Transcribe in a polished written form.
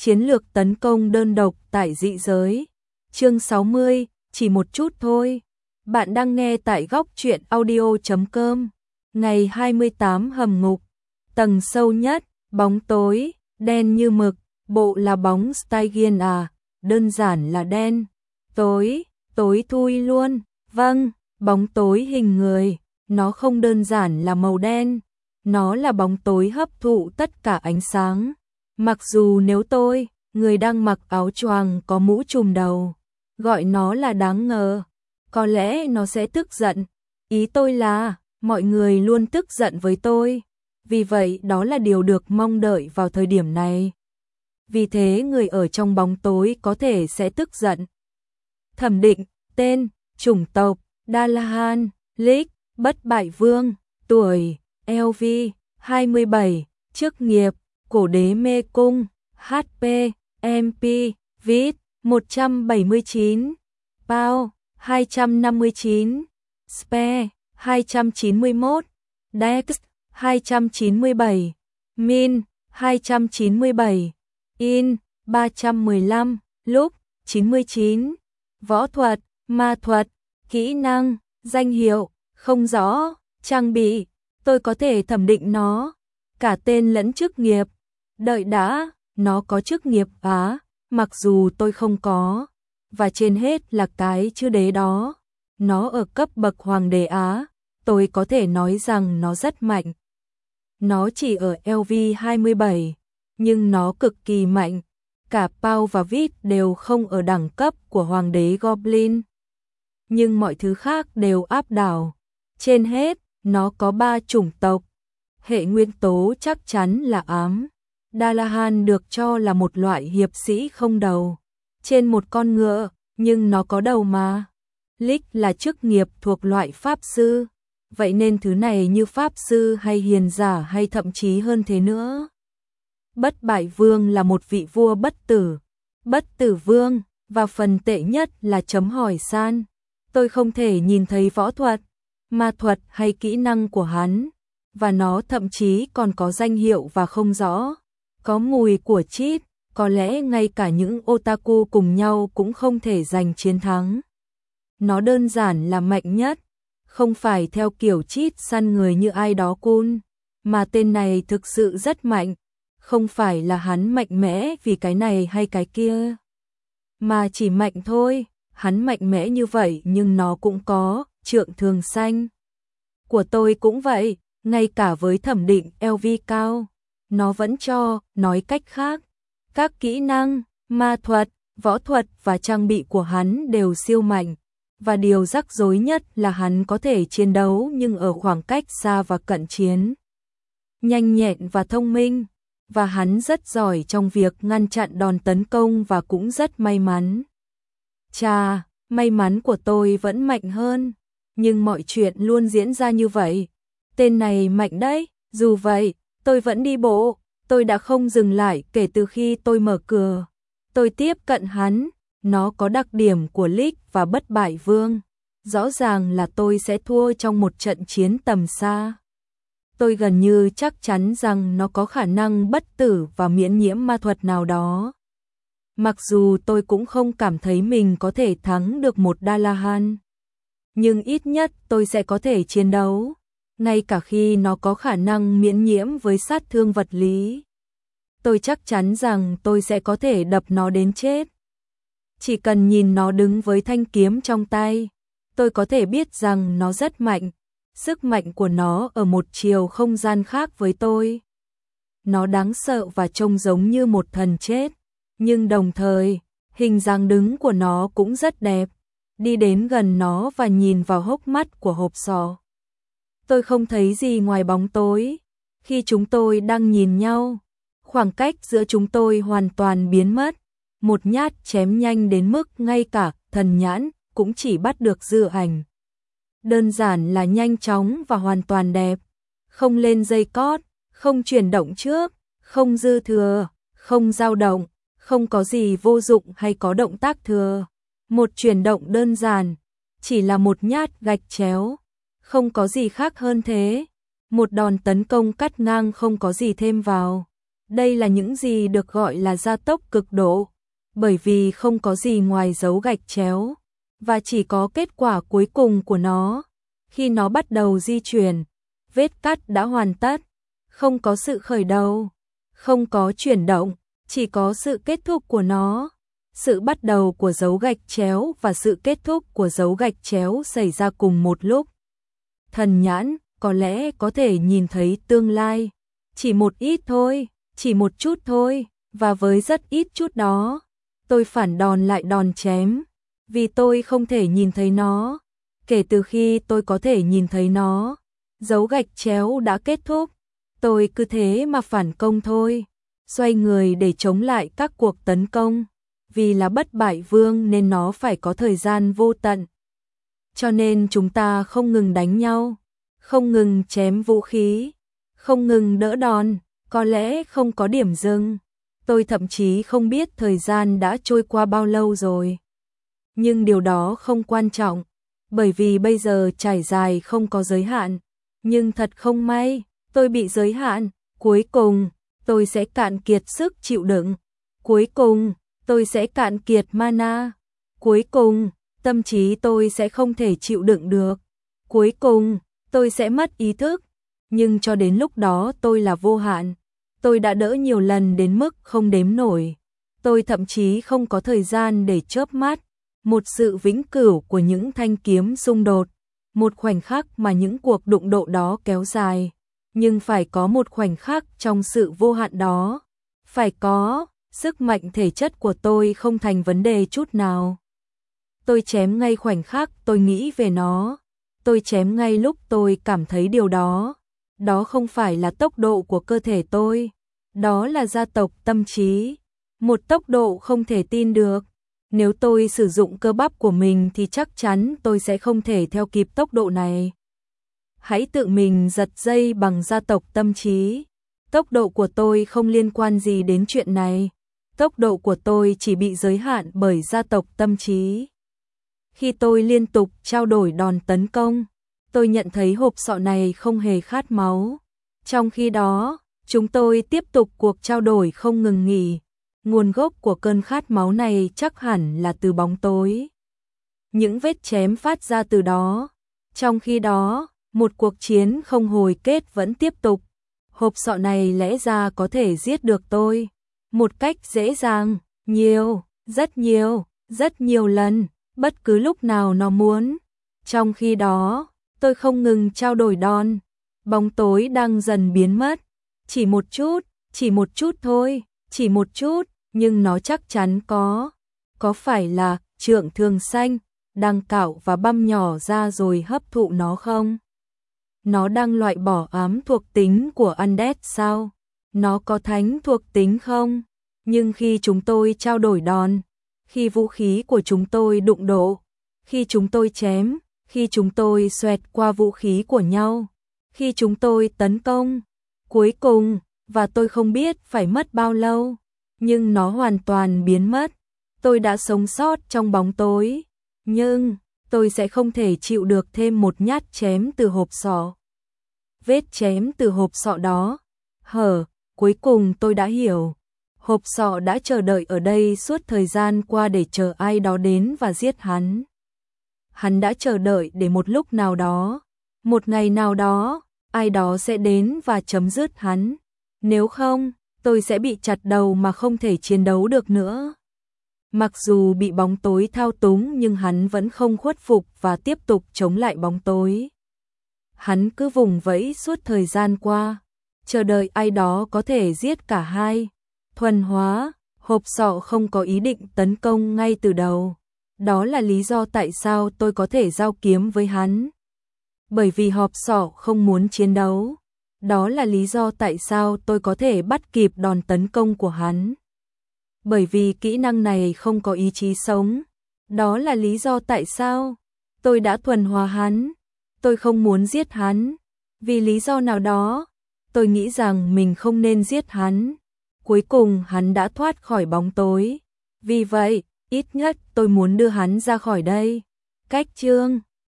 Chiến lược tấn công đơn độc tại dị giới. Chương 60, chỉ một chút thôi. Bạn đang nghe tại góc truyện audio.com. Ngày 28 hầm ngục. Tầng sâu nhất, bóng tối, đen như mực, bộ là bóng Stygian à, đơn giản là đen. Tối, tối thui luôn, vâng, bóng tối hình người, nó không đơn giản là màu đen, nó là bóng tối hấp thụ tất cả ánh sáng. Mặc dù nếu tôi, người đang mặc áo choàng có mũ trùm đầu, gọi nó là đáng ngờ, có lẽ nó sẽ tức giận. Ý tôi là, mọi người luôn tức giận với tôi, vì vậy đó là điều được mong đợi vào thời điểm này. Vì thế người ở trong bóng tối có thể sẽ tức giận. Thẩm định, tên, chủng tộc, Dalahan, Lick, bất bại vương, tuổi, LV, 27, chức nghiệp, cổ đế mê cung, HP, MP, Vít, 179, Pao, 259, Spe, 291, Dex, 297, Min, 297, In, 315, Lúc, 99, võ thuật, ma thuật, kỹ năng, danh hiệu, không rõ, trang bị, tôi có thể thẩm định nó, cả tên lẫn chức nghiệp. Đợi đã, nó có chức nghiệp á, mặc dù tôi không có, và trên hết là cái chữ đế đó. Nó ở cấp bậc hoàng đế Á, tôi có thể nói rằng nó rất mạnh. Nó chỉ ở LV 27, nhưng nó cực kỳ mạnh. Cả Pau và Vít đều không ở đẳng cấp của hoàng đế Goblin. Nhưng mọi thứ khác đều áp đảo. Trên hết, nó có 3 chủng tộc. Hệ nguyên tố chắc chắn là ám. Dalahan được cho là một loại hiệp sĩ không đầu. Trên một con ngựa, nhưng nó có đầu mà. Lick là chức nghiệp thuộc loại pháp sư. Vậy nên thứ này như pháp sư hay hiền giả hay thậm chí hơn thế nữa. Bất bại vương là một vị vua bất tử. Bất tử vương, và phần tệ nhất là chấm hỏi san. Tôi không thể nhìn thấy võ thuật, ma thuật hay kỹ năng của hắn. Và nó thậm chí còn có danh hiệu và không rõ. Có mùi của cheat, có lẽ ngay cả những otaku cùng nhau cũng không thể giành chiến thắng. Nó đơn giản là mạnh nhất, không phải theo kiểu cheat săn người như ai đó cool, mà tên này thực sự rất mạnh. Không phải là hắn mạnh mẽ vì cái này hay cái kia, mà chỉ mạnh thôi. Hắn mạnh mẽ như vậy nhưng nó cũng có trượng thường xanh. Của tôi cũng vậy, ngay cả với thẩm định LV cao, nó vẫn cho, nói cách khác, các kỹ năng, ma thuật, võ thuật và trang bị của hắn đều siêu mạnh. Và điều rắc rối nhất là hắn có thể chiến đấu nhưng ở khoảng cách xa và cận chiến. Nhanh nhẹn và thông minh. Và hắn rất giỏi trong việc ngăn chặn đòn tấn công và cũng rất may mắn. Chà, may mắn của tôi vẫn mạnh hơn. Nhưng mọi chuyện luôn diễn ra như vậy. Tên này mạnh đấy, dù vậy, tôi vẫn đi bộ. Tôi đã không dừng lại kể từ khi tôi mở cửa. Tôi tiếp cận hắn. Nó có đặc điểm của Lick và bất bại vương. Rõ ràng là tôi sẽ thua trong một trận chiến tầm xa. Tôi gần như chắc chắn rằng nó có khả năng bất tử và miễn nhiễm ma thuật nào đó. Mặc dù tôi cũng không cảm thấy mình có thể thắng được một Dalahan. Nhưng ít nhất tôi sẽ có thể chiến đấu. Ngay cả khi nó có khả năng miễn nhiễm với sát thương vật lý. Tôi chắc chắn rằng tôi sẽ có thể đập nó đến chết. Chỉ cần nhìn nó đứng với thanh kiếm trong tay, tôi có thể biết rằng nó rất mạnh. Sức mạnh của nó ở một chiều không gian khác với tôi. Nó đáng sợ và trông giống như một thần chết. Nhưng đồng thời, hình dáng đứng của nó cũng rất đẹp. Đi đến gần nó và nhìn vào hốc mắt của hộp sọ. Tôi không thấy gì ngoài bóng tối. Khi chúng tôi đang nhìn nhau, khoảng cách giữa chúng tôi hoàn toàn biến mất. Một nhát chém nhanh đến mức ngay cả thần nhãn cũng chỉ bắt được dư ảnh. Đơn giản là nhanh chóng và hoàn toàn đẹp. Không lên dây cót, không chuyển động trước, không dư thừa, không dao động, không có gì vô dụng hay có động tác thừa. Một chuyển động đơn giản, chỉ là một nhát gạch chéo, không có gì khác hơn thế. Một đòn tấn công cắt ngang không có gì thêm vào. Đây là những gì được gọi là gia tốc cực độ, bởi vì không có gì ngoài dấu gạch chéo, và chỉ có kết quả cuối cùng của nó. Khi nó bắt đầu di chuyển, vết cắt đã hoàn tất, không có sự khởi đầu, không có chuyển động, chỉ có sự kết thúc của nó. Sự bắt đầu của dấu gạch chéo và sự kết thúc của dấu gạch chéo xảy ra cùng một lúc. Thần nhãn có lẽ có thể nhìn thấy tương lai, chỉ một ít thôi, chỉ một chút thôi, và với rất ít chút đó, tôi phản đòn lại đòn chém, vì tôi không thể nhìn thấy nó. Kể từ khi tôi có thể nhìn thấy nó, dấu gạch chéo đã kết thúc, tôi cứ thế mà phản công thôi, xoay người để chống lại các cuộc tấn công, vì là bất bại vương nên nó phải có thời gian vô tận. Cho nên chúng ta không ngừng đánh nhau, không ngừng chém vũ khí, không ngừng đỡ đòn, có lẽ không có điểm dừng. Tôi thậm chí không biết thời gian đã trôi qua bao lâu rồi. Nhưng điều đó không quan trọng, bởi vì bây giờ trải dài không có giới hạn. Nhưng thật không may, tôi bị giới hạn, cuối cùng, tôi sẽ cạn kiệt sức chịu đựng. Cuối cùng, tôi sẽ cạn kiệt mana. Cuối cùng, tâm trí tôi sẽ không thể chịu đựng được. Cuối cùng, tôi sẽ mất ý thức. Nhưng cho đến lúc đó tôi là vô hạn. Tôi đã đỡ nhiều lần đến mức không đếm nổi. Tôi thậm chí không có thời gian để chớp mắt. Một sự vĩnh cửu của những thanh kiếm xung đột. Một khoảnh khắc mà những cuộc đụng độ đó kéo dài. Nhưng phải có một khoảnh khắc trong sự vô hạn đó. Phải có, sức mạnh thể chất của tôi không thành vấn đề chút nào. Tôi chém ngay khoảnh khắc tôi nghĩ về nó. Tôi chém ngay lúc tôi cảm thấy điều đó. Đó không phải là tốc độ của cơ thể tôi. Đó là gia tốc tâm trí. Một tốc độ không thể tin được. Nếu tôi sử dụng cơ bắp của mình thì chắc chắn tôi sẽ không thể theo kịp tốc độ này. Hãy tự mình giật dây bằng gia tốc tâm trí. Tốc độ của tôi không liên quan gì đến chuyện này. Tốc độ của tôi chỉ bị giới hạn bởi gia tốc tâm trí. Khi tôi liên tục trao đổi đòn tấn công, tôi nhận thấy hộp sọ này không hề khát máu. Trong khi đó, chúng tôi tiếp tục cuộc trao đổi không ngừng nghỉ. Nguồn gốc của cơn khát máu này chắc hẳn là từ bóng tối. Những vết chém phát ra từ đó. Trong khi đó, một cuộc chiến không hồi kết vẫn tiếp tục. Hộp sọ này lẽ ra có thể giết được tôi. Một cách dễ dàng, nhiều, rất nhiều lần, bất cứ lúc nào nó muốn. Trong khi đó, tôi không ngừng trao đổi đòn. Bóng tối đang dần biến mất. Chỉ một chút thôi, chỉ một chút, nhưng nó chắc chắn có. Có phải là trượng thường xanh, đang cạo và băm nhỏ ra rồi hấp thụ nó không? Nó đang loại bỏ ám thuộc tính của Undead sao? Nó có thánh thuộc tính không? Nhưng khi chúng tôi trao đổi đòn, khi vũ khí của chúng tôi đụng độ, khi chúng tôi chém, khi chúng tôi xoẹt qua vũ khí của nhau, khi chúng tôi tấn công, cuối cùng, và tôi không biết phải mất bao lâu, nhưng nó hoàn toàn biến mất. Tôi đã sống sót trong bóng tối, nhưng tôi sẽ không thể chịu được thêm một nhát chém từ hộp sọ. Vết chém từ hộp sọ đó, cuối cùng tôi đã hiểu. Hộp sọ đã chờ đợi ở đây suốt thời gian qua để chờ ai đó đến và giết hắn. Hắn đã chờ đợi để một lúc nào đó, một ngày nào đó, ai đó sẽ đến và chấm dứt hắn. Nếu không, tôi sẽ bị chặt đầu mà không thể chiến đấu được nữa. Mặc dù bị bóng tối thao túng nhưng hắn vẫn không khuất phục và tiếp tục chống lại bóng tối. Hắn cứ vùng vẫy suốt thời gian qua, chờ đợi ai đó có thể giết cả hai. Thuần hóa, hộp sọ không có ý định tấn công ngay từ đầu. Đó là lý do tại sao tôi có thể giao kiếm với hắn. Bởi vì hộp sọ không muốn chiến đấu. Đó là lý do tại sao tôi có thể bắt kịp đòn tấn công của hắn. Bởi vì kỹ năng này không có ý chí sống. Đó là lý do tại sao tôi đã thuần hóa hắn. Tôi không muốn giết hắn. Vì lý do nào đó, tôi nghĩ rằng mình không nên giết hắn. Cuối cùng hắn đã thoát khỏi bóng tối. Vì vậy, ít nhất tôi muốn đưa hắn ra khỏi đây. Cách chương